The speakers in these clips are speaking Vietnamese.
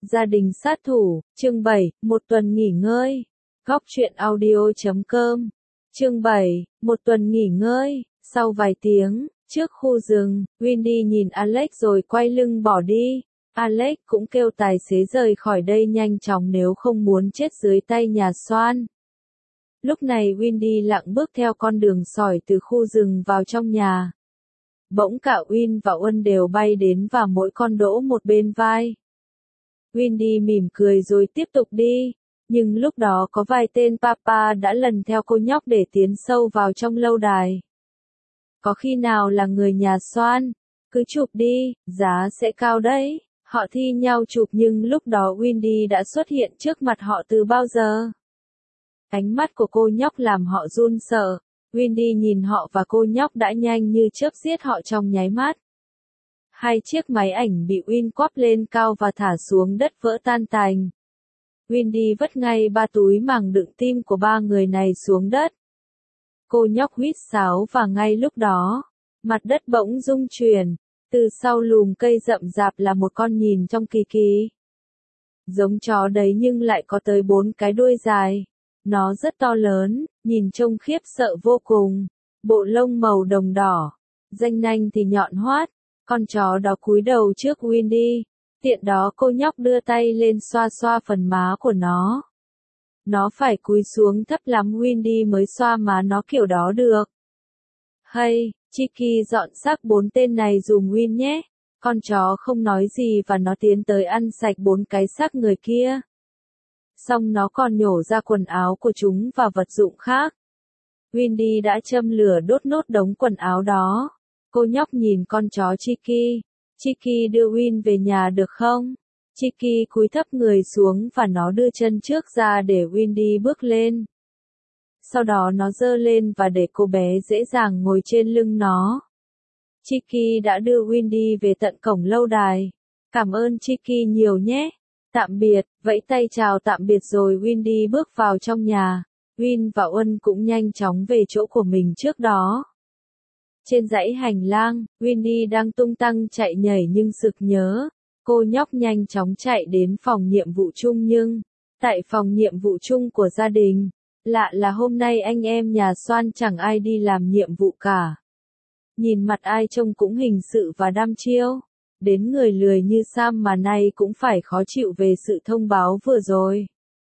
Gia đình sát thủ, chương 7, một tuần nghỉ ngơi. Góc truyện audio.com. Chương 7, một tuần nghỉ ngơi. Sau vài tiếng, trước khu rừng, Wendy nhìn Alex rồi quay lưng bỏ đi. Alex cũng kêu tài xế rời khỏi đây nhanh chóng nếu không muốn chết dưới tay nhà Soan. Lúc này Wendy lặng bước theo con đường sỏi từ khu rừng vào trong nhà. Bỗng cả Win và Uân đều bay đến và mỗi con đỗ một bên vai. Wendy mỉm cười rồi tiếp tục đi, nhưng lúc đó có vài tên papa đã lần theo cô nhóc để tiến sâu vào trong lâu đài. Có khi nào là người nhà Soan? Cứ chụp đi, giá sẽ cao đấy. Họ thi nhau chụp nhưng lúc đó Wendy đã xuất hiện trước mặt họ từ bao giờ. Ánh mắt của cô nhóc làm họ run sợ. Wendy nhìn họ và cô nhóc đã nhanh như chớp giết họ trong nháy mắt. Hai chiếc máy ảnh bị Win quắp lên cao và thả xuống đất vỡ tan tành. Wendy vất ngay 3 túi màng đựng tim của 3 người này xuống đất. Cô nhóc huýt sáo và ngay lúc đó, mặt đất bỗng rung chuyển. Từ sau lùm cây rậm rạp là một con nhìn trông kỳ kỳ. Giống chó đấy nhưng lại có tới 4 cái đuôi dài. Nó rất to lớn, nhìn trông khiếp sợ vô cùng. Bộ lông màu đồng đỏ, ranh nanh thì nhọn hoắt. Con chó đó cúi đầu trước Wendy. Tiện đó cô nhóc đưa tay lên xoa xoa phần má của nó. Nó phải cúi xuống thấp lắm Wendy mới xoa má nó kiểu đó được. Hay, Chiki dọn xác 4 tên này dùm Win nhé. Con chó không nói gì và nó tiến tới ăn sạch 4 cái xác người kia. Xong nó còn nhổ ra quần áo của chúng và vật dụng khác. Wendy đã châm lửa đốt nốt đống quần áo đó. Cô nhóc nhìn con chó Chiki. Chiki đưa Win về nhà được không? Chiki cúi thấp người xuống và nó đưa chân trước ra để Wendy bước lên. Sau đó nó giơ lên và để cô bé dễ dàng ngồi trên lưng nó. Chiki đã đưa Wendy về tận cổng lâu đài. Cảm ơn Chiki nhiều nhé. Tạm biệt, vẫy tay chào tạm biệt rồi Wendy bước vào trong nhà. Win và Uân cũng nhanh chóng về chỗ của mình trước đó. Trên dãy hành lang, Wendy đang tung tăng chạy nhảy nhưng sực nhớ. Cô nhóc nhanh chóng chạy đến phòng nhiệm vụ chung nhưng, tại phòng nhiệm vụ chung của gia đình, lạ là hôm nay anh em nhà Soan chẳng ai đi làm nhiệm vụ cả. Nhìn mặt ai trông cũng hình sự và đăm chiêu. Đến người lười như Sam mà nay cũng phải khó chịu về sự thông báo vừa rồi.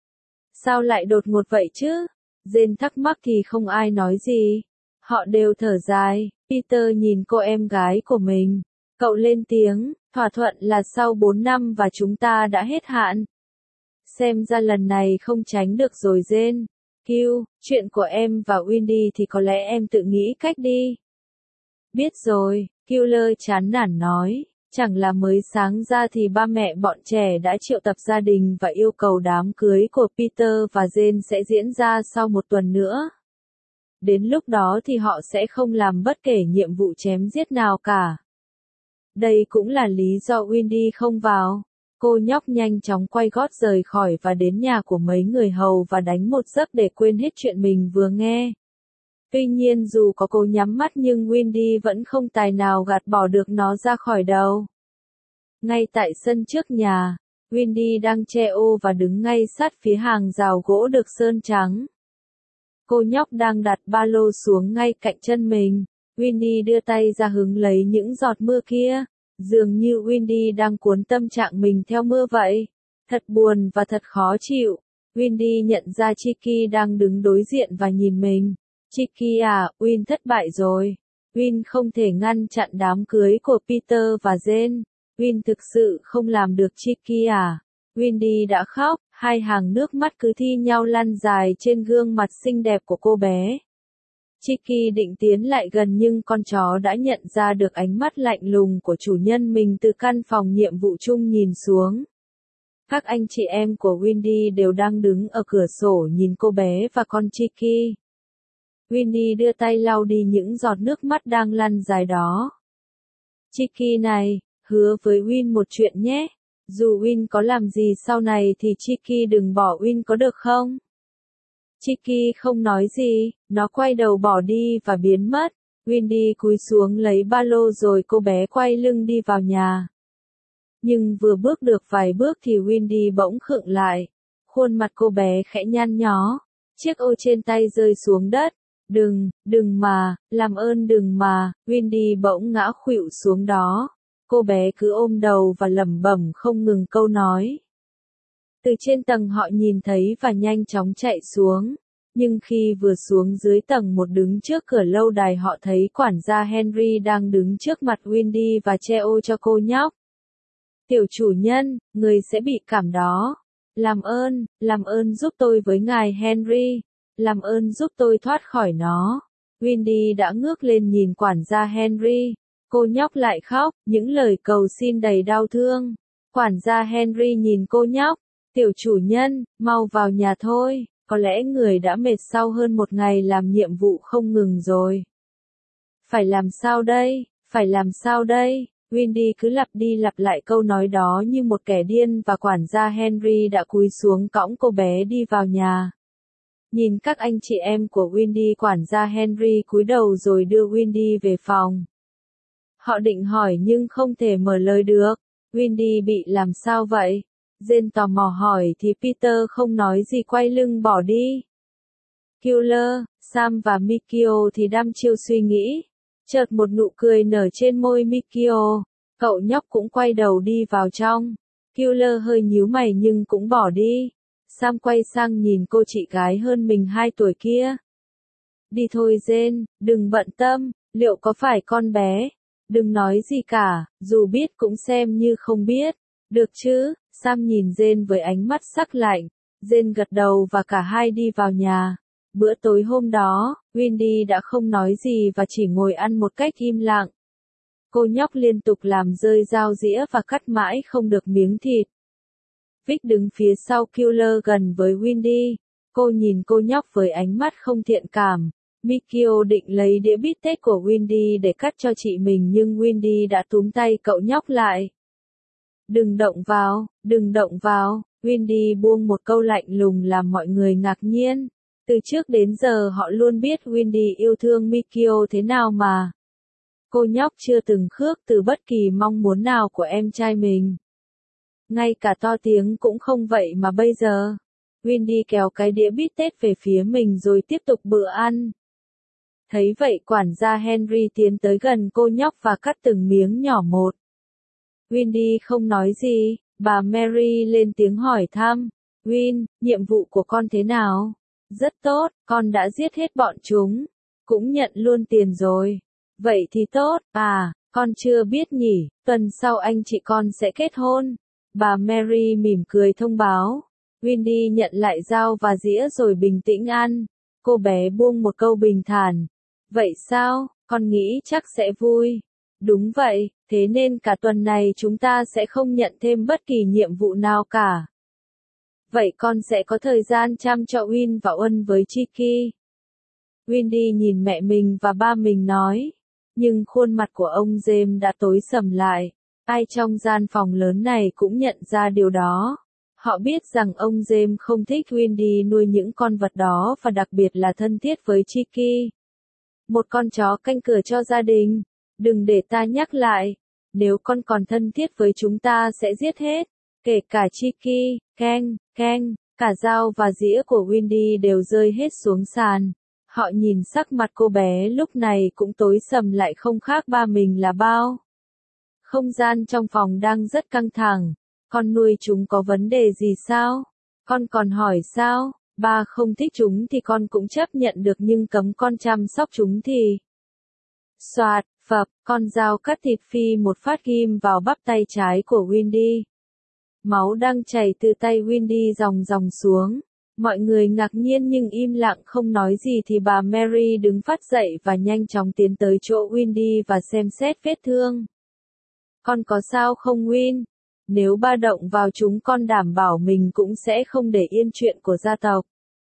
Sao lại đột ngột vậy chứ? Jane thắc mắc thì không ai nói gì. Họ đều thở dài. Peter nhìn cô em gái của mình. Cậu lên tiếng, thỏa thuận là sau 4 năm và chúng ta đã hết hạn. Xem ra lần này không tránh được rồi Jane. Q, chuyện của em và Wendy thì có lẽ em tự nghĩ cách đi. Biết rồi, Killer chán nản nói. Chẳng là mới sáng ra thì ba mẹ bọn trẻ đã triệu tập gia đình và yêu cầu đám cưới của Peter và Jane sẽ diễn ra sau 1 tuần nữa. Đến lúc đó thì họ sẽ không làm bất kể nhiệm vụ chém giết nào cả. Đây cũng là lý do Wendy không vào. Cô nhóc nhanh chóng quay gót rời khỏi và đến nhà của mấy người hầu và đánh một giấc để quên hết chuyện mình vừa nghe. Tuy nhiên dù có cố nhắm mắt nhưng Wendy vẫn không tài nào gạt bỏ được nó ra khỏi đầu. Ngay tại sân trước nhà, Wendy đang che ô và đứng ngay sát phía hàng rào gỗ được sơn trắng. Cô nhóc đang đặt ba lô xuống ngay cạnh chân mình. Wendy đưa tay ra hứng lấy những giọt mưa kia. Dường như Wendy đang cuốn tâm trạng mình theo mưa vậy. Thật buồn và thật khó chịu. Wendy nhận ra Chiki đang đứng đối diện và nhìn mình. Chiki à, Win thất bại rồi. Win không thể ngăn chặn đám cưới của Peter và Jane. Win thực sự không làm được Chiki à. Wendy đã khóc, hai hàng nước mắt cứ thi nhau lăn dài trên gương mặt xinh đẹp của cô bé. Chiki định tiến lại gần nhưng con chó đã nhận ra được ánh mắt lạnh lùng của chủ nhân mình từ căn phòng nhiệm vụ chung nhìn xuống. Các anh chị em của Wendy đều đang đứng ở cửa sổ nhìn cô bé và con Chiki. Wendy đưa tay lau đi những giọt nước mắt đang lăn dài đó. Chiki này, hứa với Win một chuyện nhé. Dù Win có làm gì sau này thì Chiki đừng bỏ Win có được không? Chiki không nói gì, nó quay đầu bỏ đi và biến mất. Wendy cúi xuống lấy ba lô rồi cô bé quay lưng đi vào nhà. Nhưng vừa bước được vài bước thì Wendy bỗng khựng lại. Khuôn mặt cô bé khẽ nhăn nhó. Chiếc ô trên tay rơi xuống đất. Đừng mà, làm ơn đừng mà, Wendy bỗng ngã khuỵu xuống đó. Cô bé cứ ôm đầu và lẩm bẩm không ngừng câu nói. Từ trên tầng họ nhìn thấy và nhanh chóng chạy xuống. Nhưng khi vừa xuống dưới tầng 1 đứng trước cửa lâu đài họ thấy quản gia Henry đang đứng trước mặt Wendy và che ô cho cô nhóc. Tiểu chủ nhân, người sẽ bị cảm đó. Làm ơn giúp tôi với ngài Henry. Làm ơn giúp tôi thoát khỏi nó. Wendy đã ngước lên nhìn quản gia Henry. Cô nhóc lại khóc, những lời cầu xin đầy đau thương. Quản gia Henry nhìn cô nhóc. Tiểu chủ nhân, mau vào nhà thôi. Có lẽ người đã mệt sau hơn một ngày làm nhiệm vụ không ngừng rồi. Phải làm sao đây? Phải làm sao đây? Wendy cứ lặp đi lặp lại câu nói đó như một kẻ điên và quản gia Henry đã cúi xuống cõng cô bé đi vào nhà. Nhìn các anh chị em của Wendy, quản gia Henry cúi đầu rồi đưa Wendy về phòng. Họ định hỏi nhưng không thể mở lời được. Wendy bị làm sao vậy? Jane tò mò hỏi thì Peter không nói gì quay lưng bỏ đi. Killer, Sam và Mikio thì đăm chiêu suy nghĩ. Chợt một nụ cười nở trên môi Mikio. Cậu nhóc cũng quay đầu đi vào trong. Killer hơi nhíu mày nhưng cũng bỏ đi. Sam quay sang nhìn cô chị gái hơn mình 2 tuổi kia. Đi thôi Jane, đừng bận tâm, liệu có phải con bé? Đừng nói gì cả, dù biết cũng xem như không biết. Được chứ? Sam nhìn Jane với ánh mắt sắc lạnh. Jane gật đầu và cả hai đi vào nhà. Bữa tối hôm đó, Wendy đã không nói gì và chỉ ngồi ăn một cách im lặng. Cô nhóc liên tục làm rơi dao dĩa và cắt mãi không được miếng thịt. Vic đứng phía sau Killer gần với Wendy. Cô nhìn cô nhóc với ánh mắt không thiện cảm. Mikio định lấy đĩa bít tết của Wendy để cắt cho chị mình nhưng Wendy đã túm tay cậu nhóc lại. Đừng động vào, đừng động vào. Wendy buông một câu lạnh lùng làm mọi người ngạc nhiên. Từ trước đến giờ họ luôn biết Wendy yêu thương Mikio thế nào mà. Cô nhóc chưa từng khước từ bất kỳ mong muốn nào của em trai mình. Ngay cả to tiếng cũng không vậy mà bây giờ. Wendy kéo cái đĩa bít tết về phía mình rồi tiếp tục bữa ăn. Thấy vậy quản gia Henry tiến tới gần cô nhóc và cắt từng miếng nhỏ một. Wendy không nói gì, bà Mary lên tiếng hỏi thăm. Win, nhiệm vụ của con thế nào? Rất tốt, con đã giết hết bọn chúng. Cũng nhận luôn tiền rồi. Vậy thì tốt, con chưa biết nhỉ, tuần sau anh chị con sẽ kết hôn. Bà Mary mỉm cười thông báo. Wendy nhận lại dao và dĩa rồi bình tĩnh ăn. Cô bé buông một câu bình thản. Vậy sao, con nghĩ chắc sẽ vui. Đúng vậy, thế nên cả tuần này chúng ta sẽ không nhận thêm bất kỳ nhiệm vụ nào cả. Vậy con sẽ có thời gian chăm cho Win và Owen với Chiki. Wendy nhìn mẹ mình và ba mình nói. Nhưng khuôn mặt của ông James đã tối sầm lại. Ai trong gian phòng lớn này cũng nhận ra điều đó. Họ biết rằng ông James không thích Wendy nuôi những con vật đó và đặc biệt là thân thiết với Chiki. Một con chó canh cửa cho gia đình. Đừng để ta nhắc lại. Nếu con còn thân thiết với chúng ta sẽ giết hết. Kể cả Chiki, Keng, cả dao và dĩa của Wendy đều rơi hết xuống sàn. Họ nhìn sắc mặt cô bé lúc này cũng tối sầm lại không khác ba mình là bao. Không gian trong phòng đang rất căng thẳng. Con nuôi chúng có vấn đề gì sao? Con còn hỏi sao? Ba không thích chúng thì con cũng chấp nhận được nhưng cấm con chăm sóc chúng thì... Soạt, phập, con dao cắt thịt phi một phát ghim vào bắp tay trái của Wendy. Máu đang chảy từ tay Wendy dòng xuống. Mọi người ngạc nhiên nhưng im lặng không nói gì thì bà Mary đứng phát dậy và nhanh chóng tiến tới chỗ Wendy và xem xét vết thương. Con có sao không Win? Nếu ba động vào chúng con đảm bảo mình cũng sẽ không để yên chuyện của gia tộc.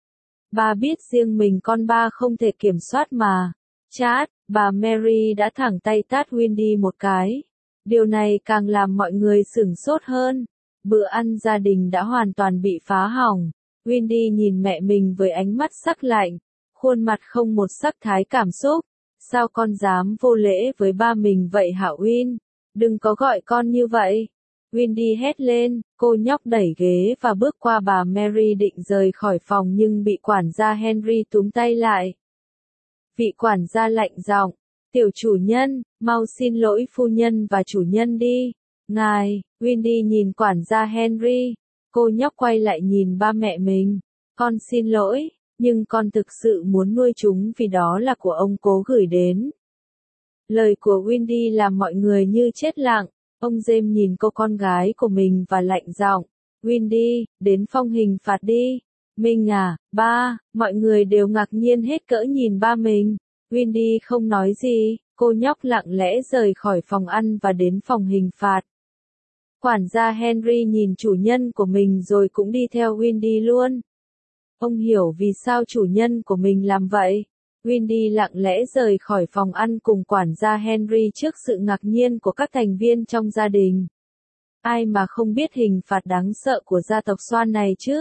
Ba biết riêng mình con ba không thể kiểm soát mà. Chát, bà Mary đã thẳng tay tát Wendy một cái. Điều này càng làm mọi người sửng sốt hơn. Bữa ăn gia đình đã hoàn toàn bị phá hỏng. Wendy nhìn mẹ mình với ánh mắt sắc lạnh, khuôn mặt không một sắc thái cảm xúc. Sao con dám vô lễ với ba mình vậy hả Win? Đừng có gọi con như vậy. Wendy hét lên, cô nhóc đẩy ghế và bước qua bà Mary định rời khỏi phòng nhưng bị quản gia Henry túm tay lại. Vị quản gia lạnh giọng, tiểu chủ nhân, mau xin lỗi phu nhân và chủ nhân đi. Ngài, Wendy nhìn quản gia Henry, cô nhóc quay lại nhìn ba mẹ mình. Con xin lỗi, nhưng con thực sự muốn nuôi chúng vì đó là của ông cố gửi đến. Lời của Wendy làm mọi người như chết lặng. Ông James nhìn cô con gái của mình và lạnh giọng, Wendy, đến phòng hình phạt đi. Mình à, ba, mọi người đều ngạc nhiên hết cỡ nhìn ba mình. Wendy không nói gì, cô nhóc lặng lẽ rời khỏi phòng ăn và đến phòng hình phạt. Quản gia Henry nhìn chủ nhân của mình rồi cũng đi theo Wendy luôn. Ông hiểu vì sao chủ nhân của mình làm vậy. Wendy lặng lẽ rời khỏi phòng ăn cùng quản gia Henry trước sự ngạc nhiên của các thành viên trong gia đình. Ai mà không biết hình phạt đáng sợ của gia tộc Swan này chứ?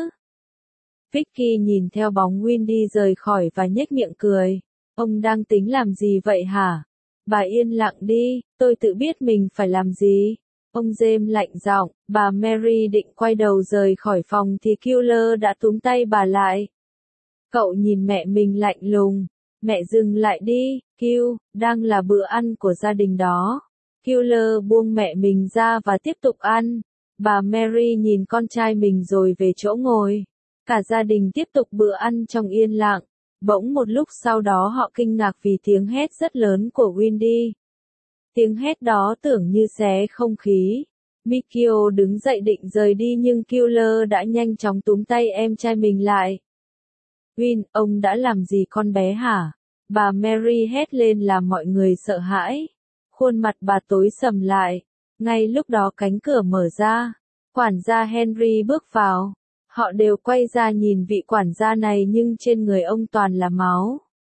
Vicky nhìn theo bóng Wendy rời khỏi và nhếch miệng cười. Ông đang tính làm gì vậy hả? Bà yên lặng đi, tôi tự biết mình phải làm gì. Ông James lạnh giọng, bà Mary định quay đầu rời khỏi phòng thì Killer đã túm tay bà lại. Cậu nhìn mẹ mình lạnh lùng. Mẹ dừng lại đi, Q, đang là bữa ăn của gia đình đó. Killer buông mẹ mình ra và tiếp tục ăn. Bà Mary nhìn con trai mình rồi về chỗ ngồi. Cả gia đình tiếp tục bữa ăn trong yên lặng. Bỗng một lúc sau đó họ kinh ngạc vì tiếng hét rất lớn của Wendy. Tiếng hét đó tưởng như xé không khí. Mikio đứng dậy định rời đi nhưng Killer đã nhanh chóng túm tay em trai mình lại. Win, ông đã làm gì con bé hả? Bà Mary hét lên làm mọi người sợ hãi. Khuôn mặt bà tối sầm lại. Ngay lúc đó cánh cửa mở ra. Quản gia Henry bước vào. Họ đều quay ra nhìn vị quản gia này nhưng trên người ông toàn là máu.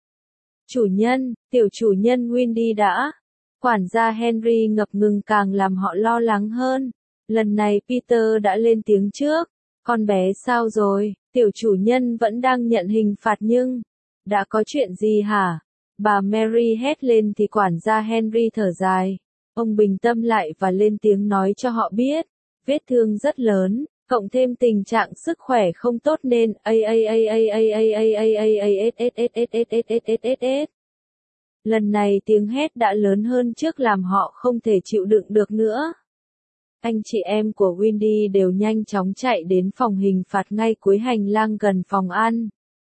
Chủ nhân, tiểu chủ nhân Wendy đã. Quản gia Henry ngập ngừng càng làm họ lo lắng hơn. Lần này Peter đã lên tiếng trước. Con bé sao rồi? Tiểu chủ nhân vẫn đang nhận hình phạt nhưng... Đã có chuyện gì hả? Bà Mary hét lên thì quản gia Henry thở dài. Ông bình tâm lại và lên tiếng nói cho họ biết. Vết thương rất lớn, cộng thêm tình trạng sức khỏe không tốt nên lần này tiếng hét đã lớn hơn trước làm họ không thể chịu đựng được nữa. Anh chị em của Wendy đều nhanh chóng chạy đến phòng hình phạt ngay cuối hành lang gần phòng ăn.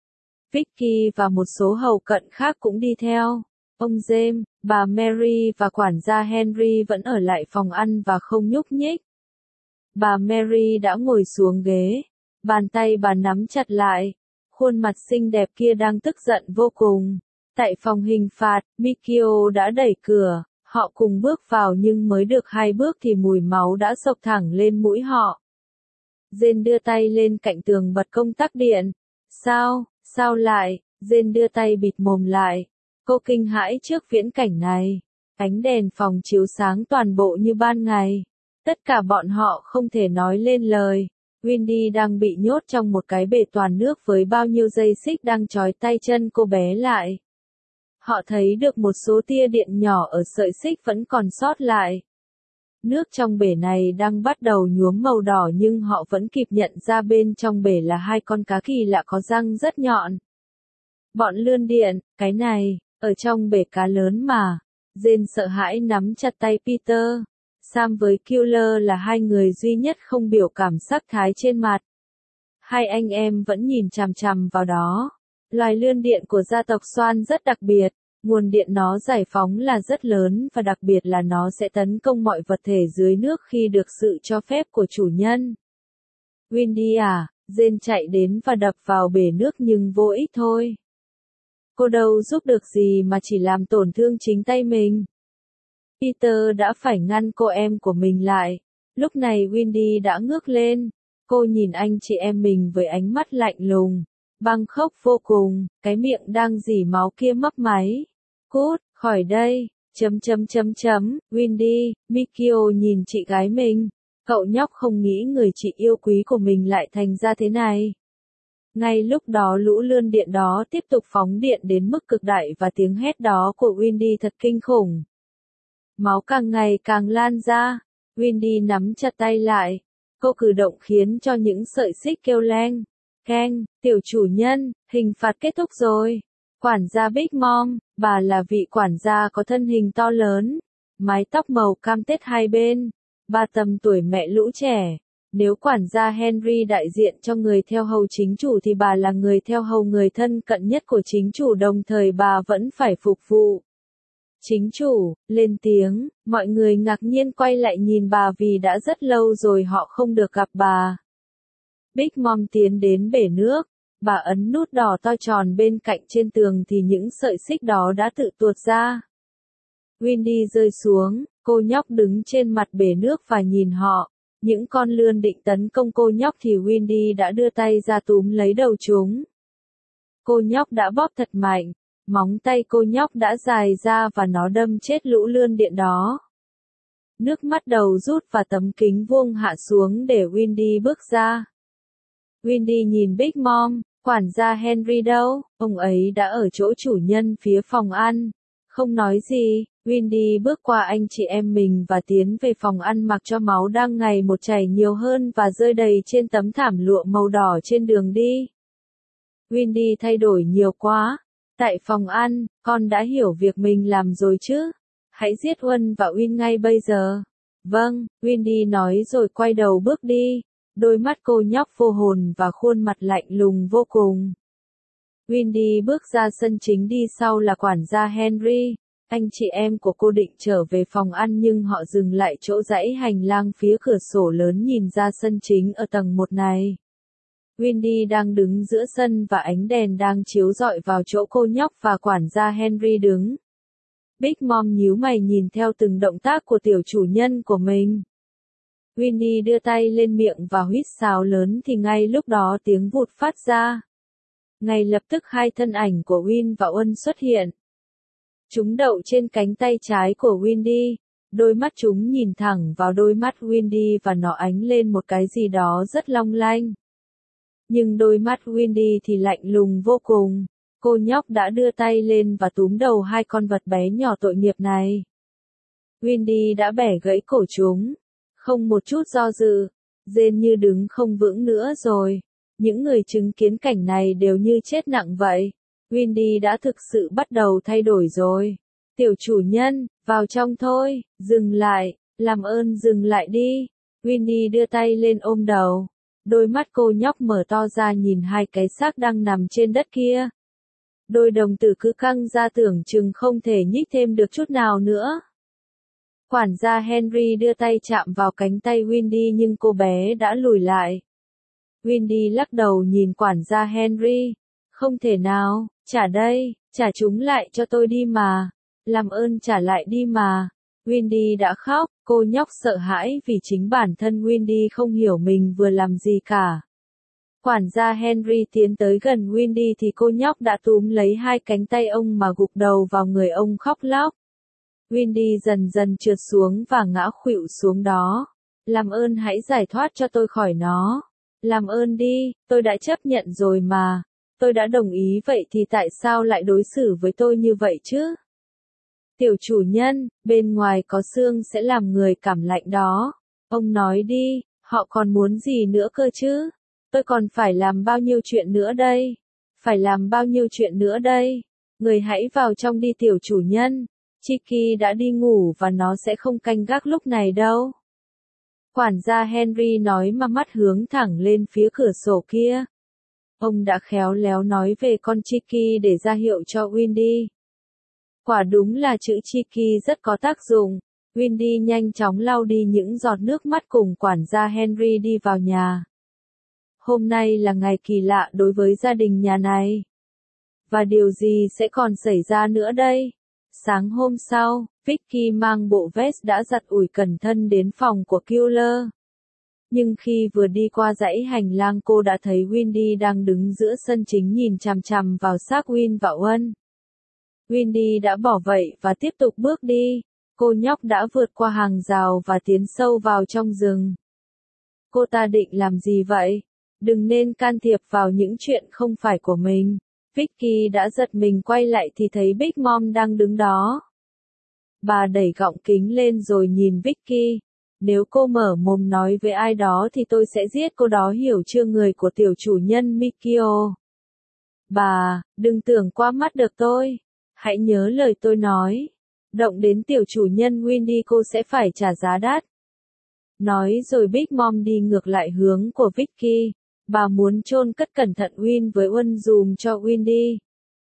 Vicky và một số hầu cận khác cũng đi theo. Ông James, bà Mary và quản gia Henry vẫn ở lại phòng ăn và không nhúc nhích. Bà Mary đã ngồi xuống ghế. Bàn tay bà nắm chặt lại. Khuôn mặt xinh đẹp kia đang tức giận vô cùng. Tại phòng hình phạt, Mikio đã đẩy cửa. Họ cùng bước vào nhưng mới được 2 bước thì mùi máu đã xộc thẳng lên mũi họ. Jane đưa tay lên cạnh tường bật công tắc điện. Sao lại? Jane đưa tay bịt mồm lại. Cô kinh hãi trước viễn cảnh này. Ánh đèn phòng chiếu sáng toàn bộ như ban ngày. Tất cả bọn họ không thể nói lên lời. Wendy đang bị nhốt trong một cái bể toàn nước với bao nhiêu dây xích đang trói tay chân cô bé lại. Họ thấy được một số tia điện nhỏ ở sợi xích vẫn còn sót lại. Nước trong bể này đang bắt đầu nhuốm màu đỏ nhưng họ vẫn kịp nhận ra bên trong bể là 2 con cá kỳ lạ có răng rất nhọn. Bọn lươn điện, cái này, ở trong bể cá lớn mà. Jane sợ hãi nắm chặt tay Peter. Sam với Killer là 2 người duy nhất không biểu cảm sắc thái trên mặt. 2 anh em vẫn nhìn chằm chằm vào đó. Loài lươn điện của gia tộc Swan rất đặc biệt. Nguồn điện nó giải phóng là rất lớn và đặc biệt là nó sẽ tấn công mọi vật thể dưới nước khi được sự cho phép của chủ nhân. Wendy à, Jane chạy đến và đập vào bể nước nhưng vô ích thôi. Cô đâu giúp được gì mà chỉ làm tổn thương chính tay mình. Peter đã phải ngăn cô em của mình lại. Lúc này Wendy đã ngước lên. Cô nhìn anh chị em mình với ánh mắt lạnh lùng. Băng khốc vô cùng, cái miệng đang rỉ máu kia mấp máy. Cút, khỏi đây, Wendy, Mikio nhìn chị gái mình. Cậu nhóc không nghĩ người chị yêu quý của mình lại thành ra thế này. Ngay lúc đó lũ lươn điện đó tiếp tục phóng điện đến mức cực đại và tiếng hét đó của Wendy thật kinh khủng. Máu càng ngày càng lan ra. Wendy nắm chặt tay lại. Cô cử động khiến cho những sợi xích kêu leng, keng, tiểu chủ nhân, hình phạt kết thúc rồi. Quản gia Big Mom, bà là vị quản gia có thân hình to lớn, mái tóc màu cam tết hai bên, bà tầm tuổi mẹ lũ trẻ. Nếu quản gia Henry đại diện cho người theo hầu chính chủ thì bà là người theo hầu người thân cận nhất của chính chủ, đồng thời bà vẫn phải phục vụ chính chủ. Lên tiếng, mọi người ngạc nhiên quay lại nhìn bà vì đã rất lâu rồi họ không được gặp bà. Big Mom tiến đến bể nước, bà ấn nút đỏ to tròn bên cạnh trên tường thì những sợi xích đó đã tự tuột ra. Wendy rơi xuống, cô nhóc đứng trên mặt bể nước và nhìn họ. Những con lươn định tấn công cô nhóc thì Wendy đã đưa tay ra túm lấy đầu chúng. Cô nhóc đã bóp thật mạnh, móng tay cô nhóc đã dài ra và nó đâm chết lũ lươn điện đó. Nước mắt đầu rút và tấm kính vuông hạ xuống để Wendy bước ra. Wendy nhìn Big Mom, quản gia Henry đâu, ông ấy đã ở chỗ chủ nhân phía phòng ăn. Không nói gì, Wendy bước qua anh chị em mình và tiến về phòng ăn mặc cho máu đang ngày một chảy nhiều hơn và rơi đầy trên tấm thảm lụa màu đỏ trên đường đi. Wendy thay đổi nhiều quá. Tại phòng ăn, con đã hiểu việc mình làm rồi chứ? Hãy giết Huân và Win ngay bây giờ. Vâng, Wendy nói rồi quay đầu bước đi. Đôi mắt cô nhóc vô hồn và khuôn mặt lạnh lùng vô cùng. Wendy bước ra sân chính, đi sau là quản gia Henry. Anh chị em của cô định trở về phòng ăn nhưng họ dừng lại chỗ dãy hành lang phía cửa sổ lớn nhìn ra sân chính ở tầng 1 này. Wendy đang đứng giữa sân và ánh đèn đang chiếu rọi vào chỗ cô nhóc và quản gia Henry đứng. Big Mom nhíu mày nhìn theo từng động tác của tiểu chủ nhân của mình. Wendy đưa tay lên miệng và huýt sáo lớn thì ngay lúc đó tiếng vụt phát ra. Ngay lập tức hai thân ảnh của Win và Uân xuất hiện. Chúng đậu trên cánh tay trái của Wendy. Đôi mắt chúng nhìn thẳng vào đôi mắt Wendy và nó ánh lên một cái gì đó rất long lanh. Nhưng đôi mắt Wendy thì lạnh lùng vô cùng. Cô nhóc đã đưa tay lên và túm đầu hai con vật bé nhỏ tội nghiệp này. Wendy đã bẻ gãy cổ chúng. Không một chút do dự. Rên như đứng không vững nữa rồi. Những người chứng kiến cảnh này đều như chết nặng vậy. Wendy đã thực sự bắt đầu thay đổi rồi. Tiểu chủ nhân, vào trong thôi, dừng lại, làm ơn dừng lại đi. Wendy đưa tay lên ôm đầu. Đôi mắt cô nhóc mở to ra nhìn hai cái xác đang nằm trên đất kia. Đôi đồng tử cứ căng ra tưởng chừng không thể nhích thêm được chút nào nữa. Quản gia Henry đưa tay chạm vào cánh tay Wendy nhưng cô bé đã lùi lại. Wendy lắc đầu nhìn quản gia Henry. Không thể nào, trả đây, trả chúng lại cho tôi đi mà. Làm ơn trả lại đi mà. Wendy đã khóc, cô nhóc sợ hãi vì chính bản thân Wendy không hiểu mình vừa làm gì cả. Quản gia Henry tiến tới gần Wendy thì cô nhóc đã túm lấy hai cánh tay ông mà gục đầu vào người ông khóc lóc. Wendy dần dần trượt xuống và ngã khuỵu xuống đó. Làm ơn hãy giải thoát cho tôi khỏi nó. Làm ơn đi, tôi đã chấp nhận rồi mà. Tôi đã đồng ý vậy thì tại sao lại đối xử với tôi như vậy chứ? Tiểu chủ nhân, bên ngoài có xương sẽ làm người cảm lạnh đó. Ông nói đi, họ còn muốn gì nữa cơ chứ? Tôi còn phải làm bao nhiêu chuyện nữa đây? Phải làm bao nhiêu chuyện nữa đây? Người hãy vào trong đi tiểu chủ nhân. Chiki đã đi ngủ và nó sẽ không canh gác lúc này đâu. Quản gia Henry nói mà mắt hướng thẳng lên phía cửa sổ kia. Ông đã khéo léo nói về con Chiki để ra hiệu cho Wendy. Quả đúng là chữ Chiki rất có tác dụng. Wendy nhanh chóng lau đi những giọt nước mắt cùng quản gia Henry đi vào nhà. Hôm nay là ngày kỳ lạ đối với gia đình nhà này. Và điều gì sẽ còn xảy ra nữa đây? Sáng hôm sau, Vicky mang bộ vest đã giặt ủi cẩn thận đến phòng của Killer. Nhưng khi vừa đi qua dãy hành lang cô đã thấy Wendy đang đứng giữa sân chính nhìn chằm chằm vào xác Win và Uân. Wendy đã bỏ vậy và tiếp tục bước đi. Cô nhóc đã vượt qua hàng rào và tiến sâu vào trong rừng. Cô ta định làm gì vậy? Đừng nên can thiệp vào những chuyện không phải của mình. Vicky đã giật mình quay lại thì thấy Big Mom đang đứng đó. Bà đẩy gọng kính lên rồi nhìn Vicky. Nếu cô mở mồm nói với ai đó thì tôi sẽ giết cô đó, hiểu chưa? Người của tiểu chủ nhân Mikio. Bà, đừng tưởng qua mắt được tôi. Hãy nhớ lời tôi nói. Động đến tiểu chủ nhân Windy cô sẽ phải trả giá đắt. Nói rồi Big Mom đi ngược lại hướng của Vicky. Bà muốn chôn cất cẩn thận Win với Uân dùm cho Windy.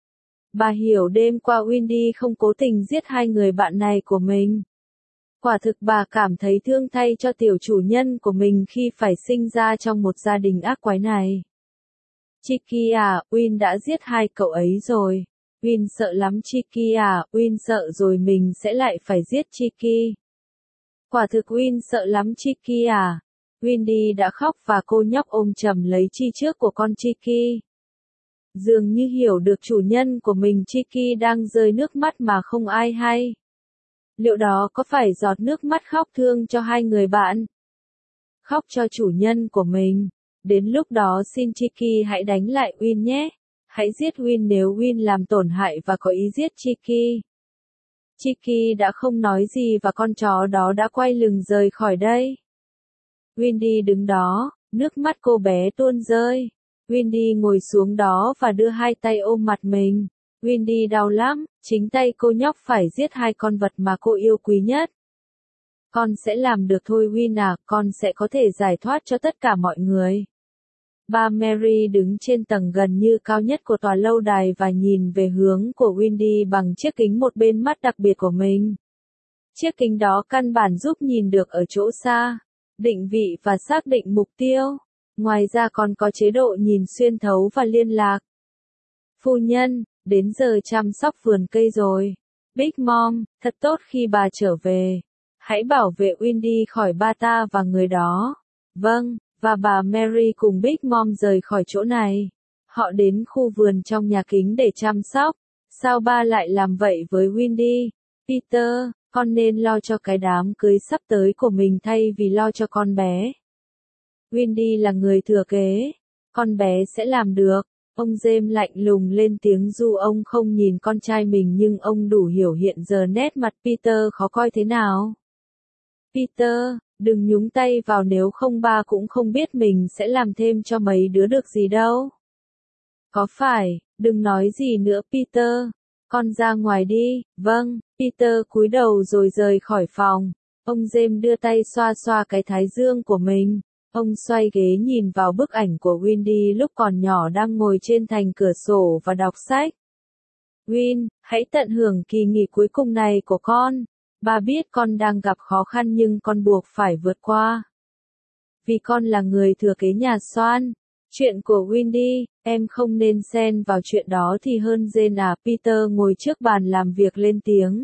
Bà hiểu đêm qua Windy không cố tình giết hai người bạn này của mình. Quả thực bà cảm thấy thương thay cho tiểu chủ nhân của mình khi phải sinh ra trong một gia đình ác quái này. Chiki à, Win đã giết hai cậu ấy rồi. Win sợ lắm Chiki à, Win sợ rồi mình sẽ lại phải giết Chiki. Quả thực Win sợ lắm Chiki à. Windy đã khóc và cô nhóc ôm chầm lấy chi trước của con Chiki. Dường như hiểu được chủ nhân của mình, Chiki đang rơi nước mắt mà không ai hay. Liệu đó có phải giọt nước mắt khóc thương cho hai người bạn? Khóc cho chủ nhân của mình. Đến lúc đó xin Chiki hãy đánh lại Win nhé. Hãy giết Win nếu Win làm tổn hại và có ý giết Chiki. Chiki đã không nói gì và con chó đó đã quay lưng rời khỏi đây. Windy đứng đó, nước mắt cô bé tuôn rơi. Windy ngồi xuống đó và đưa hai tay ôm mặt mình. Windy đau lắm, chính tay cô nhóc phải giết hai con vật mà cô yêu quý nhất. Con sẽ làm được thôi Win à, con sẽ có thể giải thoát cho tất cả mọi người. Bà Mary đứng trên tầng gần như cao nhất của tòa lâu đài và nhìn về hướng của Windy bằng chiếc kính một bên mắt đặc biệt của mình. Chiếc kính đó căn bản giúp nhìn được ở chỗ xa, định vị và xác định mục tiêu. Ngoài ra còn có chế độ nhìn xuyên thấu và liên lạc. Phu nhân, đến giờ chăm sóc vườn cây rồi. Big Mom, thật tốt khi bà trở về. Hãy bảo vệ Windy khỏi ba ta và người đó. Vâng, và bà Mary cùng Big Mom rời khỏi chỗ này. Họ đến khu vườn trong nhà kính để chăm sóc. Sao ba lại làm vậy với Windy? Peter, con nên lo cho cái đám cưới sắp tới của mình thay vì lo cho con bé. Windy là người thừa kế. Con bé sẽ làm được. Ông James lạnh lùng lên tiếng dù ông không nhìn con trai mình nhưng ông đủ hiểu hiện giờ nét mặt Peter khó coi thế nào. Peter, đừng nhúng tay vào nếu không ba cũng không biết mình sẽ làm thêm cho mấy đứa được gì đâu. Có phải, đừng nói gì nữa Peter. Con ra ngoài đi, vâng, Peter cúi đầu rồi rời khỏi phòng. Ông James đưa tay xoa xoa cái thái dương của mình. Ông xoay ghế nhìn vào bức ảnh của Windy lúc còn nhỏ đang ngồi trên thành cửa sổ và đọc sách. Win, hãy tận hưởng kỳ nghỉ cuối cùng này của con. Ba biết con đang gặp khó khăn nhưng con buộc phải vượt qua. Vì con là người thừa kế nhà Swan. Chuyện của Windy, em không nên xen vào chuyện đó thì hơn Jane à. Peter ngồi trước bàn làm việc lên tiếng.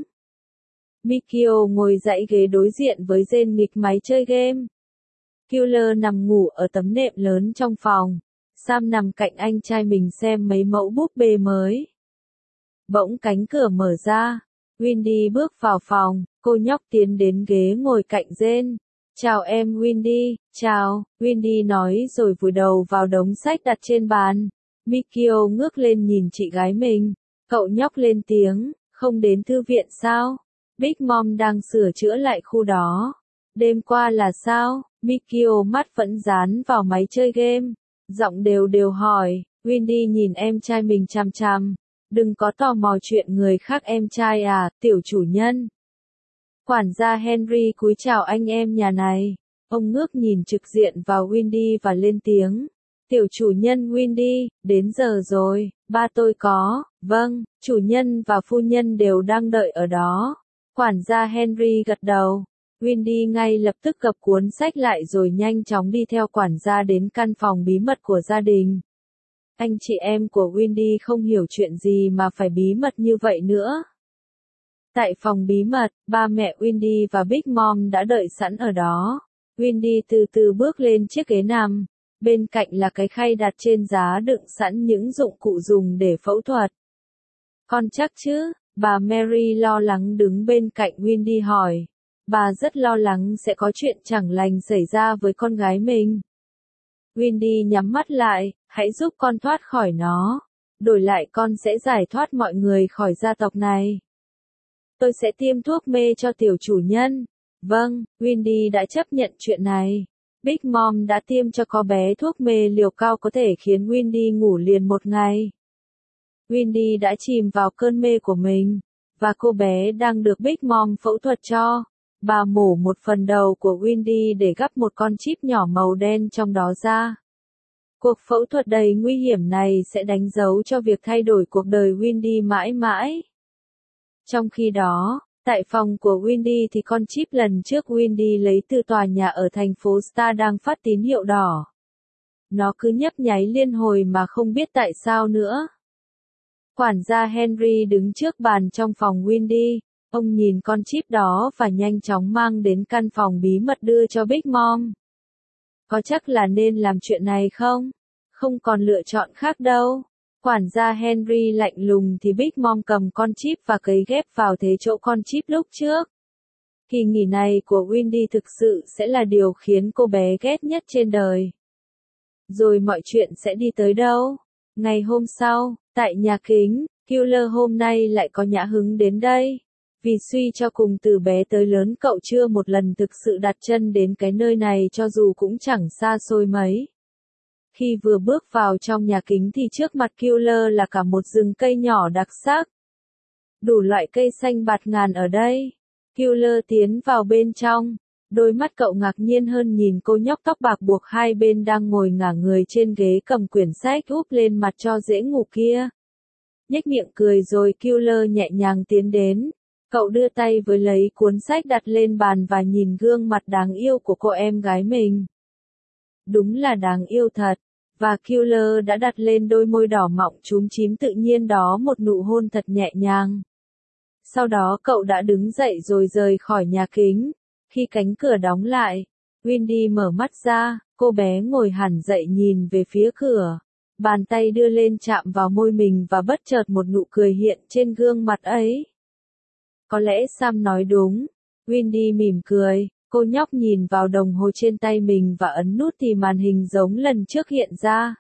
Mikio ngồi dãy ghế đối diện với Jane nghịch máy chơi game. Killer nằm ngủ ở tấm nệm lớn trong phòng. Sam nằm cạnh anh trai mình xem mấy mẫu búp bê mới. Bỗng cánh cửa mở ra. Windy bước vào phòng, cô nhóc tiến đến ghế ngồi cạnh Jane. Chào em Windy, chào, Windy nói rồi vùi đầu vào đống sách đặt trên bàn. Mikio ngước lên nhìn chị gái mình. Cậu nhóc lên tiếng, không đến thư viện sao? Big Mom đang sửa chữa lại khu đó. Đêm qua là sao? Mikio mắt vẫn dán vào máy chơi game. Giọng đều đều hỏi, Windy nhìn em trai mình chằm chằm. Đừng có tò mò chuyện người khác em trai à, tiểu chủ nhân. Quản gia Henry cúi chào anh em nhà này. Ông ngước nhìn trực diện vào Windy và lên tiếng. Tiểu chủ nhân Windy, đến giờ rồi, ba tôi có, vâng, chủ nhân và phu nhân đều đang đợi ở đó. Quản gia Henry gật đầu. Windy ngay lập tức gập cuốn sách lại rồi nhanh chóng đi theo quản gia đến căn phòng bí mật của gia đình. Anh chị em của Windy không hiểu chuyện gì mà phải bí mật như vậy nữa. Tại phòng bí mật, ba mẹ Windy và Big Mom đã đợi sẵn ở đó. Windy từ từ bước lên chiếc ghế nằm. Bên cạnh là cái khay đặt trên giá đựng sẵn những dụng cụ dùng để phẫu thuật. Con chắc chứ? Bà Mary lo lắng đứng bên cạnh Windy hỏi. Bà rất lo lắng sẽ có chuyện chẳng lành xảy ra với con gái mình. Windy nhắm mắt lại, hãy giúp con thoát khỏi nó. Đổi lại con sẽ giải thoát mọi người khỏi gia tộc này. Tôi sẽ tiêm thuốc mê cho tiểu chủ nhân. Vâng, Wendy đã chấp nhận chuyện này. Big Mom đã tiêm cho con bé thuốc mê liều cao có thể khiến Wendy ngủ liền một ngày. Wendy đã chìm vào cơn mê của mình, và cô bé đang được Big Mom phẫu thuật cho. Bà mổ một phần đầu của Wendy để gắp một con chip nhỏ màu đen trong đó ra. Cuộc phẫu thuật đầy nguy hiểm này sẽ đánh dấu cho việc thay đổi cuộc đời Wendy mãi mãi. Trong khi đó, tại phòng của Wendy thì con chip lần trước Wendy lấy từ tòa nhà ở thành phố Star đang phát tín hiệu đỏ. Nó cứ nhấp nháy liên hồi mà không biết tại sao nữa. Quản gia Henry đứng trước bàn trong phòng Wendy. Ông nhìn con chip đó và nhanh chóng mang đến căn phòng bí mật đưa cho Big Mom. Có chắc là nên làm chuyện này không? Không còn lựa chọn khác đâu. Quản gia Henry lạnh lùng thì Big Mom cầm con chip và cấy ghép vào thế chỗ con chip lúc trước. Kỳ nghỉ này của Wendy thực sự sẽ là điều khiến cô bé ghét nhất trên đời. Rồi mọi chuyện sẽ đi tới đâu? Ngày hôm sau, tại nhà kính, Killer hôm nay lại có nhã hứng đến đây. Vì suy cho cùng từ bé tới lớn cậu chưa một lần thực sự đặt chân đến cái nơi này cho dù cũng chẳng xa xôi mấy. Khi vừa bước vào trong nhà kính thì trước mặt Killer là cả một rừng cây nhỏ đặc sắc. Đủ loại cây xanh bạt ngàn ở đây. Killer tiến vào bên trong. Đôi mắt cậu ngạc nhiên hơn nhìn cô nhóc tóc bạc buộc hai bên đang ngồi ngả người trên ghế cầm quyển sách úp lên mặt cho dễ ngủ kia. Nhếch miệng cười rồi Killer nhẹ nhàng tiến đến. Cậu đưa tay với lấy cuốn sách đặt lên bàn và nhìn gương mặt đáng yêu của cô em gái mình. Đúng là đáng yêu thật. Và Killer đã đặt lên đôi môi đỏ mọng chúm chím tự nhiên đó một nụ hôn thật nhẹ nhàng. Sau đó cậu đã đứng dậy rồi rời khỏi nhà kính. Khi cánh cửa đóng lại, Wendy mở mắt ra, cô bé ngồi hẳn dậy nhìn về phía cửa. Bàn tay đưa lên chạm vào môi mình và bất chợt một nụ cười hiện trên gương mặt ấy. Có lẽ Sam nói đúng. Wendy mỉm cười, cô nhóc nhìn vào đồng hồ trên tay mình và ấn nút thì màn hình giống lần trước hiện ra.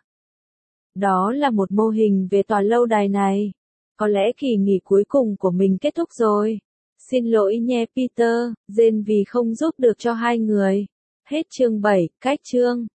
Đó là một mô hình về tòa lâu đài này. Có lẽ kỳ nghỉ cuối cùng của mình kết thúc rồi. Xin lỗi nhé Peter, Jane vì không giúp được cho hai người. Hết chương 7, cách chương.